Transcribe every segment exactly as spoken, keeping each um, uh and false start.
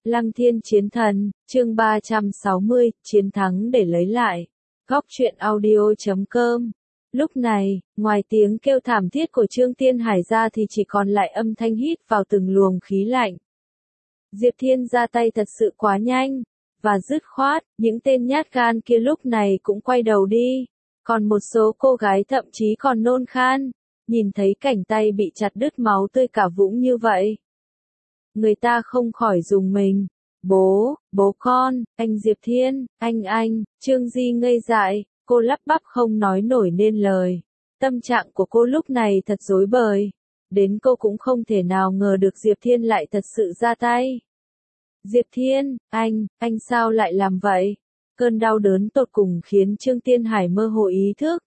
Lăng Thiên Chiến Thần, chương ba trăm sáu mươi, chiến thắng để lấy lại. Góc truyện audio chấm com. Lúc này, ngoài tiếng kêu thảm thiết của Trương Tiên Hải ra thì chỉ còn lại âm thanh hít vào từng luồng khí lạnh. Diệp Thiên ra tay thật sự quá nhanh, và dứt khoát, những tên nhát gan kia lúc này cũng quay đầu đi. Còn một số cô gái thậm chí còn nôn khan, nhìn thấy cảnh tay bị chặt đứt máu tươi cả vũng như vậy. Người ta không khỏi rùng mình. Bố, bố con, anh Diệp Thiên, anh anh, Trương Di ngây dại, cô lắp bắp không nói nổi nên lời. Tâm trạng của cô lúc này thật rối bời. Đến cô cũng không thể nào ngờ được Diệp Thiên lại thật sự ra tay. Diệp Thiên, anh, anh sao lại làm vậy? Cơn đau đớn tột cùng khiến Trương Tiên Hải mơ hồ ý thức.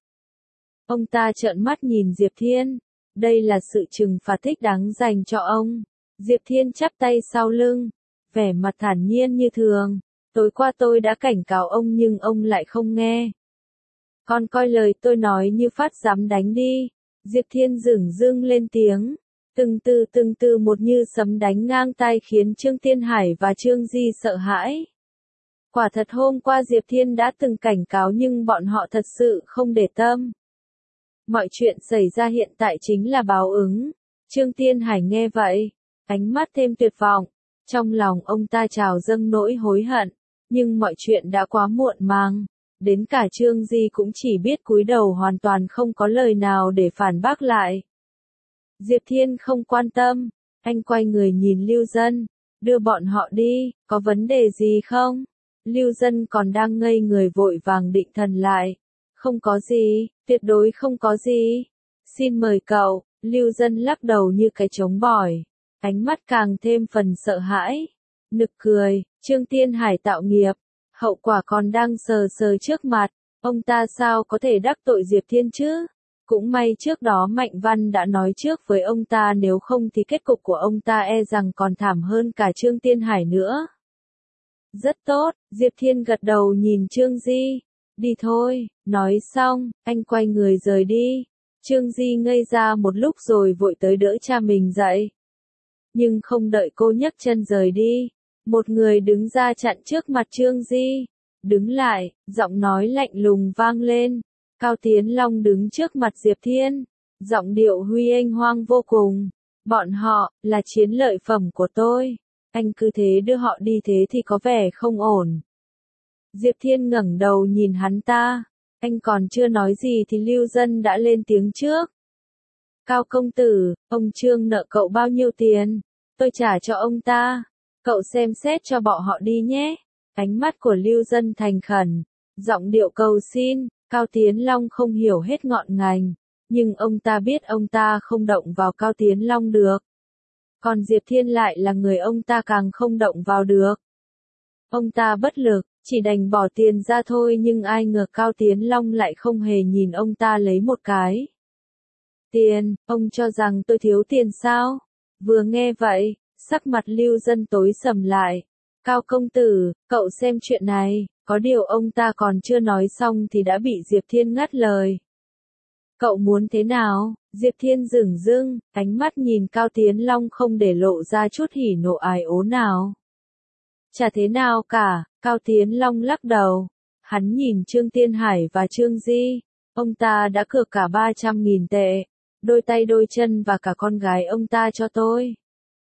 Ông ta trợn mắt nhìn Diệp Thiên. Đây là sự trừng phạt thích đáng dành cho ông. Diệp Thiên chắp tay sau lưng, vẻ mặt thản nhiên như thường. Tối qua tôi đã cảnh cáo ông nhưng ông lại không nghe. Con coi lời tôi nói như phát dám đánh đi. Diệp Thiên dửng dưng lên tiếng. Từng từ từng từ một như sấm đánh ngang tai khiến Trương Tiên Hải và Trương Di sợ hãi. Quả thật hôm qua Diệp Thiên đã từng cảnh cáo nhưng bọn họ thật sự không để tâm. Mọi chuyện xảy ra hiện tại chính là báo ứng. Trương Tiên Hải nghe vậy, ánh mắt thêm tuyệt vọng. Trong lòng ông ta trào dâng nỗi hối hận, nhưng mọi chuyện đã quá muộn màng. Đến cả Trương Di cũng chỉ biết cúi đầu hoàn toàn không có lời nào để phản bác lại. Diệp Thiên không quan tâm, anh quay người nhìn Lưu Dân, đưa bọn họ đi, có vấn đề gì không? Lưu Dân còn đang ngây người vội vàng định thần lại. Không có gì, tuyệt đối không có gì. Xin mời cậu, Lưu Dân lắc đầu như cái trống bỏi. Ánh mắt càng thêm phần sợ hãi. Nực cười, Trương Tiên Hải tạo nghiệp. Hậu quả còn đang sờ sờ trước mặt. Ông ta sao có thể đắc tội Diệp Thiên chứ? Cũng may trước đó Mạnh Văn đã nói trước với ông ta nếu không thì kết cục của ông ta e rằng còn thảm hơn cả Trương Tiên Hải nữa. Rất tốt, Diệp Thiên gật đầu nhìn Trương Di. Đi thôi, nói xong, anh quay người rời đi. Trương Di ngây ra một lúc rồi vội tới đỡ cha mình dậy. Nhưng không đợi cô nhấc chân rời đi, một người đứng ra chặn trước mặt Trương Di. Đứng lại, giọng nói lạnh lùng vang lên. Cao Tiến Long đứng trước mặt Diệp Thiên, giọng điệu huy anh hoang vô cùng. Bọn họ, là chiến lợi phẩm của tôi. Anh cứ thế đưa họ đi thế thì có vẻ không ổn. Diệp Thiên ngẩng đầu nhìn hắn ta. Anh còn chưa nói gì thì Lưu Dân đã lên tiếng trước. Cao công tử, ông Trương nợ cậu bao nhiêu tiền? Tôi trả cho ông ta. Cậu xem xét cho bọn họ đi nhé. Ánh mắt của Lưu Dân thành khẩn, giọng điệu cầu xin. Cao Tiến Long không hiểu hết ngọn ngành, nhưng ông ta biết ông ta không động vào Cao Tiến Long được. Còn Diệp Thiên lại là người ông ta càng không động vào được. Ông ta bất lực, chỉ đành bỏ tiền ra thôi nhưng ai ngờ Cao Tiến Long lại không hề nhìn ông ta lấy một cái. Tiền, ông cho rằng tôi thiếu tiền sao? Vừa nghe vậy, sắc mặt Lưu Dân tối sầm lại. Cao công tử, cậu xem chuyện này, có điều ông ta còn chưa nói xong thì đã bị Diệp Thiên ngắt lời. Cậu muốn thế nào? Diệp Thiên dửng dưng, ánh mắt nhìn Cao Tiến Long không để lộ ra chút hỉ nộ ái ố nào. Chả thế nào cả, Cao Tiến Long lắc đầu. Hắn nhìn Trương Tiên Hải và Trương Di, ông ta đã cược cả ba trăm nghìn tệ, đôi tay đôi chân và cả con gái ông ta cho tôi.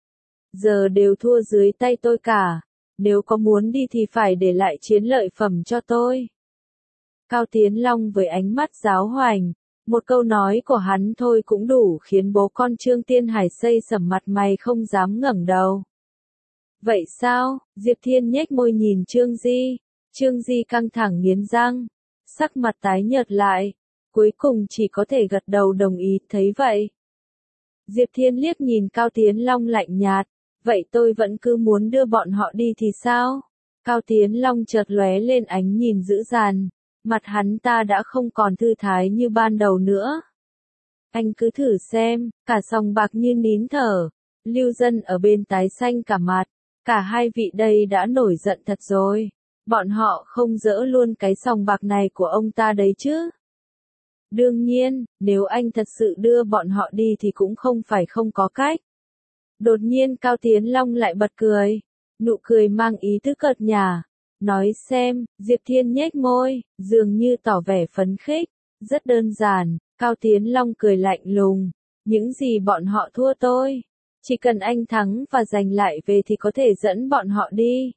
Giờ đều thua dưới tay tôi cả. Nếu có muốn đi thì phải để lại chiến lợi phẩm cho tôi. Cao Tiến Long với ánh mắt giáo hoành, một câu nói của hắn thôi cũng đủ khiến bố con Trương Tiên Hải xây sẩm mặt mày không dám ngẩng đầu. Vậy sao? Diệp Thiên nhếch môi nhìn Trương Di. Trương Di căng thẳng nghiến răng, sắc mặt tái nhợt lại, cuối cùng chỉ có thể gật đầu đồng ý. Thấy vậy, Diệp Thiên liếc nhìn Cao Tiến Long lạnh nhạt. Vậy tôi vẫn cứ muốn đưa bọn họ đi thì sao? Cao Tiến Long chợt lóe lên ánh nhìn dữ dằn, mặt hắn ta đã không còn thư thái như ban đầu nữa. Anh cứ thử xem, cả sòng bạc như nín thở. Lưu Dân ở bên tái xanh cả mặt, cả hai vị đây đã nổi giận thật rồi. Bọn họ không dỡ luôn cái sòng bạc này của ông ta đấy chứ? Đương nhiên, nếu anh thật sự đưa bọn họ đi thì cũng không phải không có cách. Đột nhiên Cao Tiến Long lại bật cười. Nụ cười mang ý tứ cợt nhả. Nói xem, Diệp Thiên nhếch môi, dường như tỏ vẻ phấn khích. Rất đơn giản, Cao Tiến Long cười lạnh lùng. Những gì bọn họ thua tôi. Chỉ cần anh thắng và giành lại về thì có thể dẫn bọn họ đi.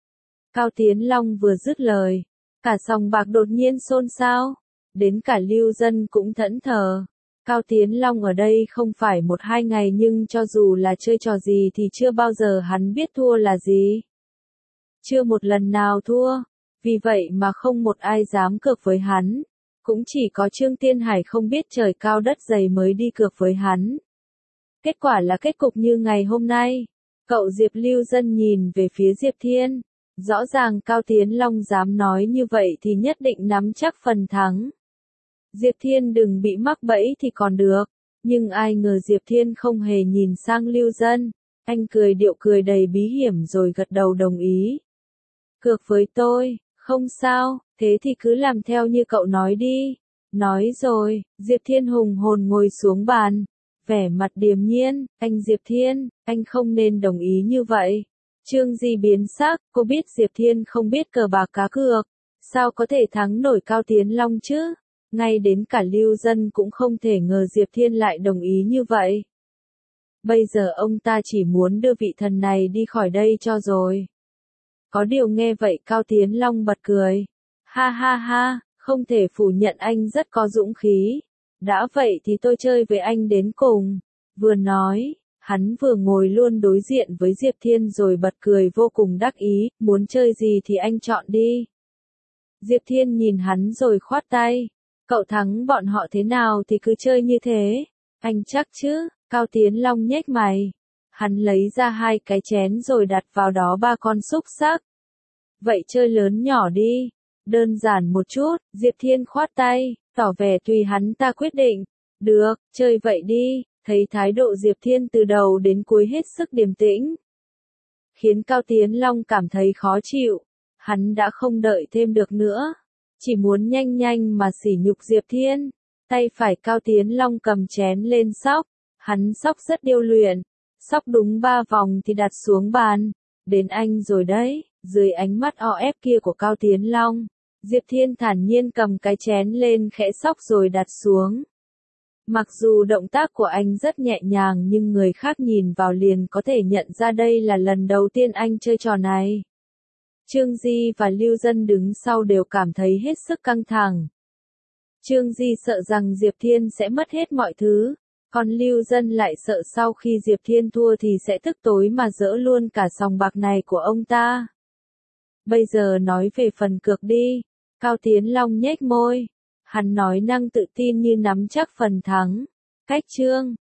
Cao Tiến Long vừa dứt lời. Cả sòng bạc đột nhiên xôn xao. Đến cả Lưu Dân cũng thẫn thờ. Cao Tiến Long ở đây không phải một hai ngày nhưng cho dù là chơi trò gì thì chưa bao giờ hắn biết thua là gì. Chưa một lần nào thua. Vì vậy mà không một ai dám cược với hắn. Cũng chỉ có Trương Tiên Hải không biết trời cao đất dày mới đi cược với hắn. Kết quả là kết cục như ngày hôm nay. Cậu Diệp Lưu Dân nhìn về phía Diệp Thiên. Rõ ràng Cao Tiến Long dám nói như vậy thì nhất định nắm chắc phần thắng. Diệp Thiên đừng bị mắc bẫy thì còn được. Nhưng ai ngờ Diệp Thiên không hề nhìn sang Lưu Dân. Anh cười điệu cười đầy bí hiểm rồi gật đầu đồng ý. Cược với tôi, không sao, thế thì cứ làm theo như cậu nói đi. Nói rồi, Diệp Thiên hùng hồn ngồi xuống bàn. Vẻ mặt điềm nhiên, anh Diệp Thiên, anh không nên đồng ý như vậy. Trương Di biến sắc, cô biết Diệp Thiên không biết cờ bạc cá cược. Sao có thể thắng nổi Cao Tiến Long chứ? Ngay đến cả Lưu Dân cũng không thể ngờ Diệp Thiên lại đồng ý như vậy. Bây giờ ông ta chỉ muốn đưa vị thần này đi khỏi đây cho rồi. Có điều nghe vậy Cao Tiến Long bật cười. Ha ha ha, không thể phủ nhận anh rất có dũng khí. Đã vậy thì tôi chơi với anh đến cùng. Vừa nói, hắn vừa ngồi luôn đối diện với Diệp Thiên rồi bật cười vô cùng đắc ý, muốn chơi gì thì anh chọn đi. Diệp Thiên nhìn hắn rồi khoát tay. Cậu thắng bọn họ thế nào thì cứ chơi như thế. Anh chắc chứ? Cao Tiến Long nhếch mày. Hắn lấy ra hai cái chén rồi đặt vào đó ba con xúc xắc. Vậy chơi lớn nhỏ đi. Đơn giản một chút, Diệp Thiên khoát tay, tỏ vẻ tùy hắn ta quyết định. Được, chơi vậy đi. Thấy thái độ Diệp Thiên từ đầu đến cuối hết sức điềm tĩnh. Khiến Cao Tiến Long cảm thấy khó chịu. Hắn đã không đợi thêm được nữa. Chỉ muốn nhanh nhanh mà sỉ nhục Diệp Thiên. Tay phải Cao Tiến Long cầm chén lên xóc. Hắn xóc rất điêu luyện. Xóc đúng ba vòng thì đặt xuống bàn. Đến anh rồi đấy. Dưới ánh mắt o ép kia của Cao Tiến Long, Diệp Thiên thản nhiên cầm cái chén lên khẽ xóc rồi đặt xuống. Mặc dù động tác của anh rất nhẹ nhàng nhưng người khác nhìn vào liền có thể nhận ra đây là lần đầu tiên anh chơi trò này. Trương Di và Lưu Dân đứng sau đều cảm thấy hết sức căng thẳng. Trương Di sợ rằng Diệp Thiên sẽ mất hết mọi thứ, còn Lưu Dân lại sợ sau khi Diệp Thiên thua thì sẽ tức tối mà dỡ luôn cả sòng bạc này của ông ta. Bây giờ nói về phần cược đi. Cao Tiến Long nhếch môi. Hắn nói năng tự tin như nắm chắc phần thắng. Cách chương